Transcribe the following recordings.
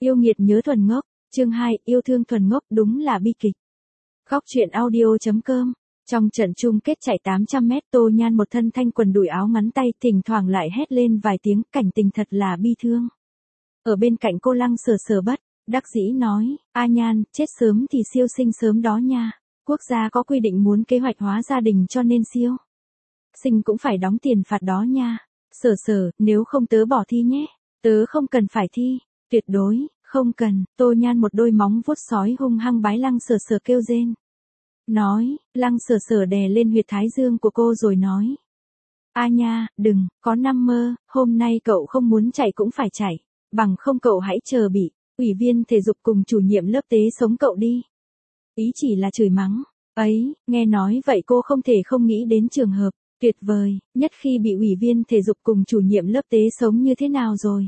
Yêu nghiệt nhớ thuần ngốc, chương 2, yêu thương thuần ngốc đúng là bi kịch. Góc truyện audio.com. Trong trận chung kết chạy 800 mét, Tô Nhan một thân thanh quần đùi áo ngắn tay, thỉnh thoảng lại hét lên vài tiếng, cảnh tình thật là bi thương. Ở bên cạnh cô Lăng sờ sờ bất đắc dĩ nói, A Nhan, chết sớm thì siêu sinh sớm đó nha. Quốc gia có quy định muốn kế hoạch hóa gia đình cho nên siêu sinh cũng phải đóng tiền phạt đó nha. Sờ sờ, nếu không tớ bỏ thi nhé. Tớ không cần phải thi. Tuyệt đối, không cần. Tô Nhan một đôi móng vuốt sói hung hăng bái Lăng sờ sờ kêu rên. Nói, Lăng sờ sờ đè lên huyệt thái dương của cô rồi nói. A nha, đừng, có năm mơ, hôm nay cậu không muốn chạy cũng phải chạy. Bằng không cậu hãy chờ bị ủy viên thể dục cùng chủ nhiệm lớp tế sống cậu đi. Ý chỉ là chửi mắng. Ấy, nghe nói vậy cô không thể không nghĩ đến trường hợp tuyệt vời nhất khi bị ủy viên thể dục cùng chủ nhiệm lớp tế sống như thế nào rồi.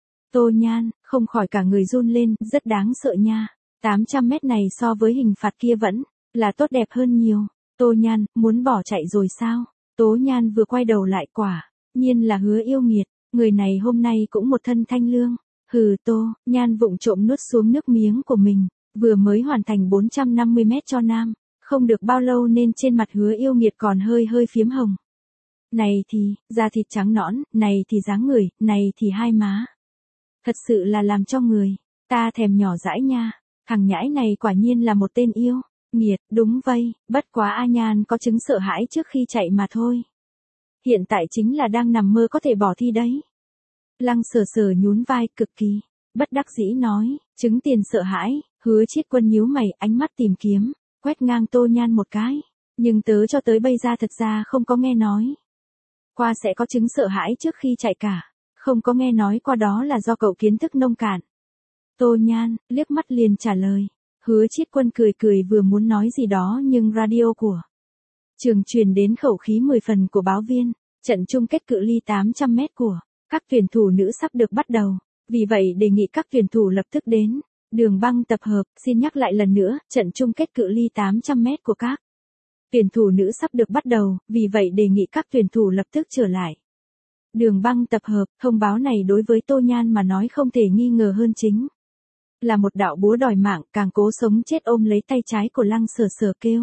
Tô Nhan, không khỏi cả người run lên, rất đáng sợ nha. 800 mét này so với hình phạt kia vẫn là tốt đẹp hơn nhiều. Tô Nhan, muốn bỏ chạy rồi sao? Tố Nhan vừa quay đầu lại quả nhiên là Hứa Yêu Nghiệt, người này hôm nay cũng một thân thanh lương. Hừ. Tô Nhan vụng trộm nuốt xuống nước miếng của mình, vừa mới hoàn thành 450 mét cho nam, không được bao lâu nên trên mặt Hứa Yêu Nghiệt còn hơi phiếm hồng. Này thì, da thịt trắng nõn, này thì dáng người, này thì hai má. Thật sự là làm cho người ta thèm nhỏ dãi nha. Thằng nhãi này quả nhiên là một tên yêu nghiệt, đúng vây, bất quá A Nhan có chứng sợ hãi trước khi chạy mà thôi. Hiện tại chính là đang nằm mơ có thể bỏ thi đấy. Lăng sờ sờ nhún vai cực kỳ bất đắc dĩ nói, chứng tiền sợ hãi. Hứa Chiết Quân nhíu mày, ánh mắt tìm kiếm, quét ngang Tô Nhan một cái. Nhưng tớ cho tới bây giờ thật ra không có nghe nói qua sẽ có chứng sợ hãi trước khi chạy cả. Không có nghe nói qua, đó là do cậu kiến thức nông cạn. Tô Nhan liếc mắt liền trả lời. Hứa Chiết Quân cười vừa muốn nói gì đó nhưng radio của trường truyền đến khẩu khí 10 phần của báo viên. Trận chung kết cự ly 800 mét của các tuyển thủ nữ sắp được bắt đầu. Vì vậy đề nghị các tuyển thủ lập tức đến đường băng tập hợp. Xin nhắc lại lần nữa, trận chung kết cự ly 800 mét của các tuyển thủ nữ sắp được bắt đầu. Vì vậy đề nghị các tuyển thủ lập tức trở lại đường băng tập hợp. Thông báo này đối với Tô Nhan mà nói không thể nghi ngờ hơn chính là một đạo búa đòi mạng, càng cố sống chết ôm lấy tay trái của Lăng sờ sờ kêu.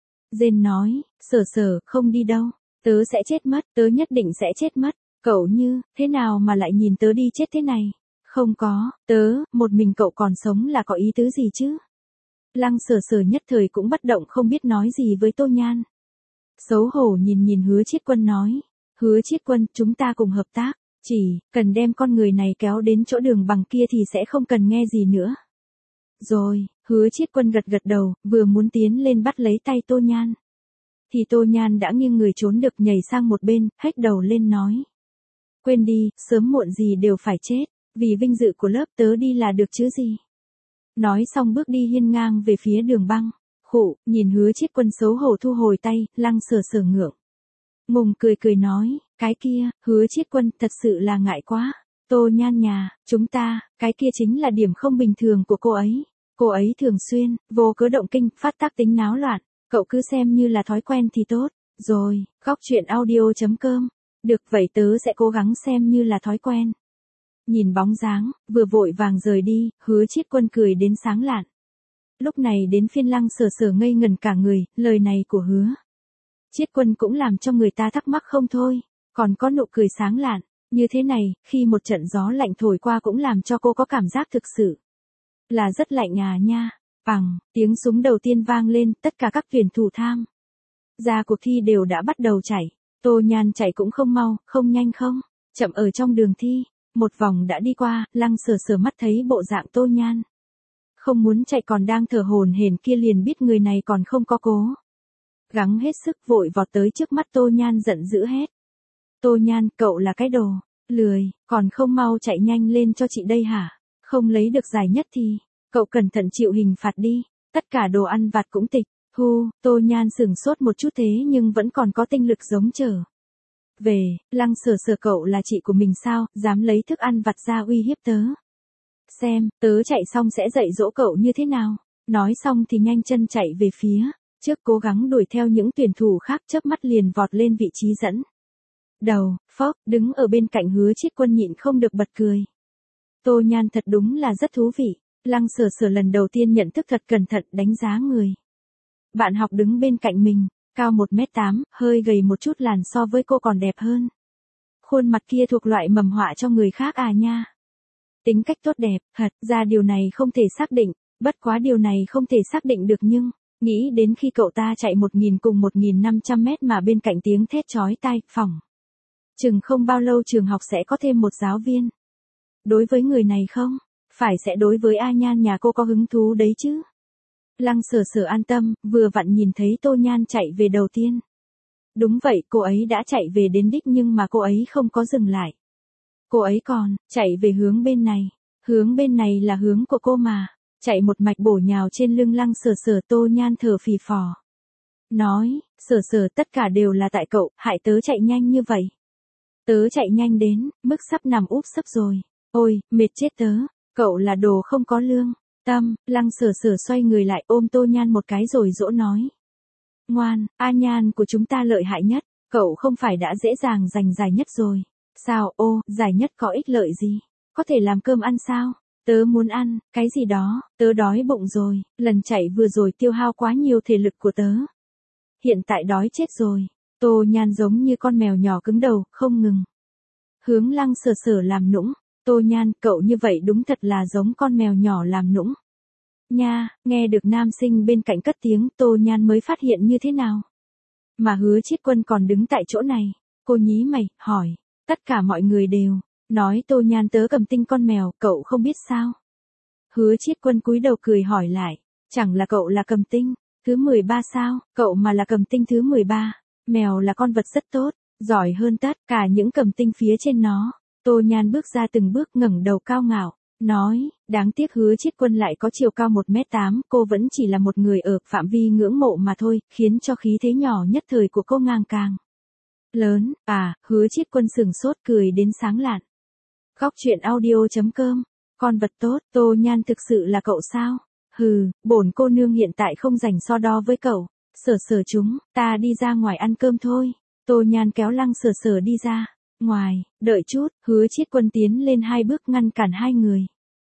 Rên nói, sờ sờ, không đi đâu. Tớ sẽ chết mất, tớ nhất định sẽ chết mất. Cậu như, thế nào mà lại nhìn tớ đi chết thế này? Không có, tớ, một mình cậu còn sống là có ý tứ gì chứ? Lăng sờ sờ nhất thời cũng bất động, không biết nói gì với Tô Nhan. Xấu hổ nhìn Hứa Chiết Quân nói. Hứa Chiết Quân, chúng ta cùng hợp tác. Chỉ cần đem con người này kéo đến chỗ đường bằng kia thì sẽ không cần nghe gì nữa. Rồi, Hứa Chiết Quân gật đầu, vừa muốn tiến lên bắt lấy tay Tô Nhan. Thì Tô Nhan đã nghiêng người trốn được, nhảy sang một bên, hét đầu lên nói. Quên đi, sớm muộn gì đều phải chết, vì vinh dự của lớp tớ đi là được chứ gì. Nói xong bước đi hiên ngang về phía đường băng. Khụ, nhìn Hứa Chiết Quân xấu hổ thu hồi tay, Lăng sờ sờ ngượng ngùng cười nói, cái kia, Hứa Chiết Quân, thật sự là ngại quá. Tô Nhan nhà, chúng ta, cái kia chính là điểm không bình thường của cô ấy. Cô ấy thường xuyên, vô cớ động kinh, phát tác tính náo loạn. Cậu cứ xem như là thói quen thì tốt. Rồi, góc truyện audio.com. Được vậy tớ sẽ cố gắng xem như là thói quen. Nhìn bóng dáng, vừa vội vàng rời đi, Hứa Chiết Quân cười đến sáng lạn. Lúc này đến phiên Lăng sờ sờ ngây ngẩn cả người, lời này của Hứa Chiết Quân cũng làm cho người ta thắc mắc không thôi. Còn có nụ cười sáng lạn như thế này, khi một trận gió lạnh thổi qua cũng làm cho cô có cảm giác thực sự là rất lạnh à nha. Bằng tiếng súng đầu tiên vang lên, tất cả các tuyển thủ tham gia cuộc thi đều đã bắt đầu chạy. Tô Nhan chạy cũng không mau, không nhanh không chậm ở trong đường thi. Một vòng đã đi qua, Lăng sờ sờ mắt thấy bộ dạng Tô Nhan không muốn chạy còn đang thở hổn hển kia liền biết người này còn không có cố gắng hết sức, vội vọt tới trước mắt Tô Nhan giận dữ hét. Tô Nhan, cậu là cái đồ lười, còn không mau chạy nhanh lên cho chị đây hả? Không lấy được giải nhất thì cậu cẩn thận chịu hình phạt đi. Tất cả đồ ăn vặt cũng tịch thu. Tô Nhan sửng sốt một chút thế nhưng vẫn còn có tinh lực giống trở về. Lăng sờ sờ, cậu là chị của mình sao, dám lấy thức ăn vặt ra uy hiếp tớ? Xem, tớ chạy xong sẽ dạy dỗ cậu như thế nào. Nói xong thì nhanh chân chạy về phía trước, cố gắng đuổi theo những tuyển thủ khác, chớp mắt liền vọt lên vị trí dẫn đầu. Phốc, đứng ở bên cạnh Hứa Chiết Quân nhịn không được bật cười. Tô Nhan thật đúng là rất thú vị. Lăng Sở Sở lần đầu tiên nhận thức thật cẩn thận đánh giá người. Bạn học đứng bên cạnh mình, cao 1m8, hơi gầy một chút làn so với cô còn đẹp hơn. Khuôn mặt kia thuộc loại mầm họa cho người khác à nha. Tính cách tốt đẹp, thật ra điều này không thể xác định, bất quá điều này không thể xác định được nhưng, nghĩ đến khi cậu ta chạy 1000 cùng 1500 mét mà bên cạnh tiếng thét chói tai, phỏng. Chừng không bao lâu trường học sẽ có thêm một giáo viên. Đối với người này không? Phải sẽ đối với A Nhan nhà cô có hứng thú đấy chứ. Lăng Sở Sở an tâm, vừa vặn nhìn thấy Tô Nhan chạy về đầu tiên. Đúng vậy, cô ấy đã chạy về đến đích nhưng mà cô ấy không có dừng lại. Cô ấy còn, chạy về hướng bên này. Hướng bên này là hướng của cô mà. Chạy một mạch bổ nhào trên lưng Lăng Sở Sở. Tô Nhan thở phì phò. Nói, Sở Sở tất cả đều là tại cậu, hại tớ chạy nhanh như vậy. Tớ chạy nhanh đến, mức sắp nằm úp sấp rồi. Ôi, mệt chết tớ, cậu là đồ không có lương. Tâm, Lăng Sở Sở xoay người lại ôm Tô Nhan một cái rồi dỗ nói. Ngoan, A Nhan của chúng ta lợi hại nhất, cậu không phải đã dễ dàng giành giải nhất rồi. Sao, ô, giải nhất có ích lợi gì? Có thể làm cơm ăn sao? Tớ muốn ăn, cái gì đó, tớ đói bụng rồi, lần chạy vừa rồi tiêu hao quá nhiều thể lực của tớ. Hiện tại đói chết rồi. Tô Nhan giống như con mèo nhỏ cứng đầu, không ngừng. Hướng Lăng Sở Sở làm nũng. Tô Nhan, cậu như vậy đúng thật là giống con mèo nhỏ làm nũng. Nha, nghe được nam sinh bên cạnh cất tiếng, Tô Nhan mới phát hiện như thế nào. Mà Hứa Chiết Quân còn đứng tại chỗ này. Cô nhí mày, hỏi. Tất cả mọi người đều. Nói Tô Nhan tớ cầm tinh con mèo, cậu không biết sao. Hứa Chiết Quân cúi đầu cười hỏi lại. Chẳng là cậu là cầm tinh, thứ 13 sao, cậu mà là cầm tinh thứ 13. Mèo là con vật rất tốt, giỏi hơn tất cả những cầm tinh phía trên nó. Tô Nhan bước ra từng bước ngẩng đầu cao ngạo, nói, đáng tiếc Hứa Chiết Quân lại có chiều cao 1m8, cô vẫn chỉ là một người ở phạm vi ngưỡng mộ mà thôi, khiến cho khí thế nhỏ nhất thời của cô ngang càng lớn. À, Hứa Chiết Quân sừng sốt cười đến sáng lạn. Góc truyện audio.com, con vật tốt, Tô Nhan thực sự là cậu sao? Hừ, bổn cô nương hiện tại không rảnh so đo với cậu. Sở Sở chúng, ta đi ra ngoài ăn cơm thôi. Tô Nhan kéo Lăng Sở Sở đi ra. Ngoài, đợi chút, Hứa Chiết Quân tiến lên 2 bước ngăn cản hai người.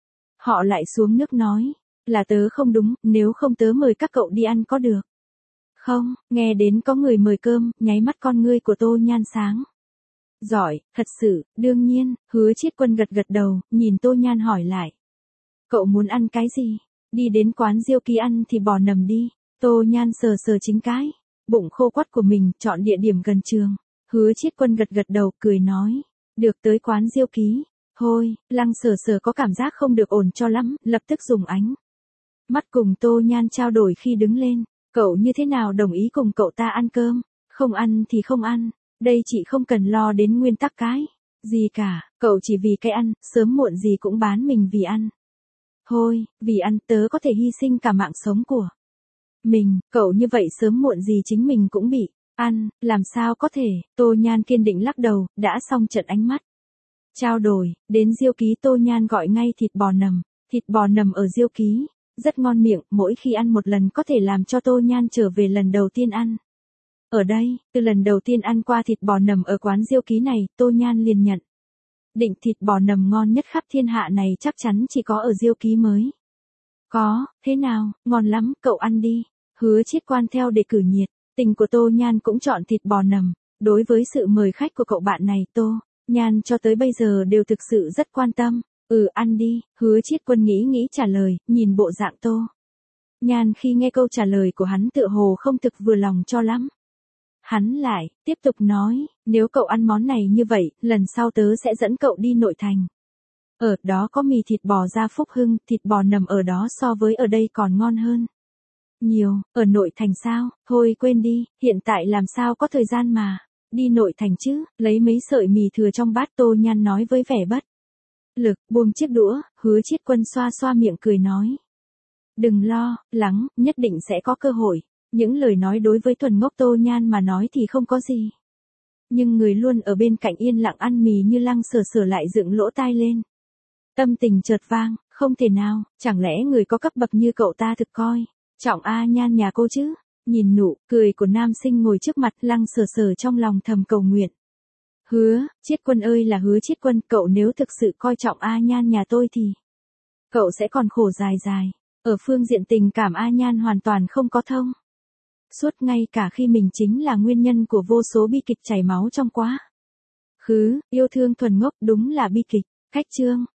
Họ lại xuống nước nói, là tớ không đúng, nếu không tớ mời các cậu đi ăn có được. Không, nghe đến có người mời cơm, nháy mắt con ngươi của Tô Nhan sáng. Giỏi, thật sự, đương nhiên, Hứa Chiết Quân gật gật đầu, nhìn Tô Nhan hỏi lại. Cậu muốn ăn cái gì? Đi đến quán Diêu Ký ăn thì bò nầm đi. Tô Nhan sờ sờ chính cái bụng khô quắt của mình, chọn địa điểm gần trường. Hứa Chiết Quân gật gật đầu, cười nói. Được, tới quán Diêu Ký. Thôi, Lăng Sở Sở có cảm giác không được ổn cho lắm, lập tức dùng ánh mắt cùng Tô Nhan trao đổi khi đứng lên. Cậu như thế nào đồng ý cùng cậu ta ăn cơm? Không ăn thì không ăn. Đây chị không cần lo đến nguyên tắc cái gì cả, cậu chỉ vì cái ăn, sớm muộn gì cũng bán mình vì ăn. Thôi, vì ăn tớ có thể hy sinh cả mạng sống của mình, cậu như vậy sớm muộn gì chính mình cũng bị ăn, làm sao có thể. Tô Nhan kiên định lắc đầu, đã xong trận ánh mắt trao đổi, đến Diêu Ký Tô Nhan gọi ngay thịt bò nầm ở Diêu Ký, rất ngon miệng, mỗi khi ăn một lần có thể làm cho Tô Nhan trở về lần đầu tiên ăn. Ở đây, từ lần đầu tiên ăn qua thịt bò nầm ở quán Diêu Ký này, Tô Nhan liền nhận định thịt bò nầm ngon nhất khắp thiên hạ này chắc chắn chỉ có ở Diêu Ký mới có. Thế nào, ngon lắm, cậu ăn đi. Hứa Chiết Quan theo để cử nhiệt tình của Tô Nhan cũng chọn thịt bò nầm. Đối với sự mời khách của cậu bạn này, Tô Nhan cho tới bây giờ đều thực sự rất quan tâm. Ăn đi. Hứa Chiết Quân nghĩ nghĩ trả lời, nhìn bộ dạng Tô Nhan khi nghe câu trả lời của hắn tựa hồ không thực vừa lòng cho lắm. Hắn lại tiếp tục nói, nếu cậu ăn món này như vậy, lần sau tớ sẽ dẫn cậu đi nội thành. Ở đó có mì thịt bò Gia Phúc Hưng, thịt bò nầm ở đó so với ở đây còn ngon hơn nhiều. Ở nội thành sao? Thôi quên đi, hiện tại làm sao có thời gian mà đi nội thành chứ. Lấy mấy sợi mì thừa trong bát, Tô Nhan nói với vẻ bất lực, buông chiếc đũa. Hứa Chiết Quân xoa xoa miệng cười nói. Đừng lo lắng, nhất định sẽ có cơ hội. Những lời nói đối với thuần ngốc Tô Nhan mà nói thì không có gì. Nhưng người luôn ở bên cạnh yên lặng ăn mì như Lăng Sở Sở lại dựng lỗ tai lên. Tâm tình chợt vang, không thể nào, chẳng lẽ người có cấp bậc như cậu ta thực coi trọng A Nhan nhà cô chứ? Nhìn nụ cười của nam sinh ngồi trước mặt, Lăng Sở Sở trong lòng thầm cầu nguyện. Hứa, Chiết Quân ơi là Hứa Chiết Quân, cậu nếu thực sự coi trọng A Nhan nhà tôi thì cậu sẽ còn khổ dài dài. Ở phương diện tình cảm A Nhan hoàn toàn không có thông. Suốt ngay cả khi mình chính là nguyên nhân của vô số bi kịch chảy máu trong quá khứ, yêu thương thuần ngốc đúng là bi kịch. Khách chương.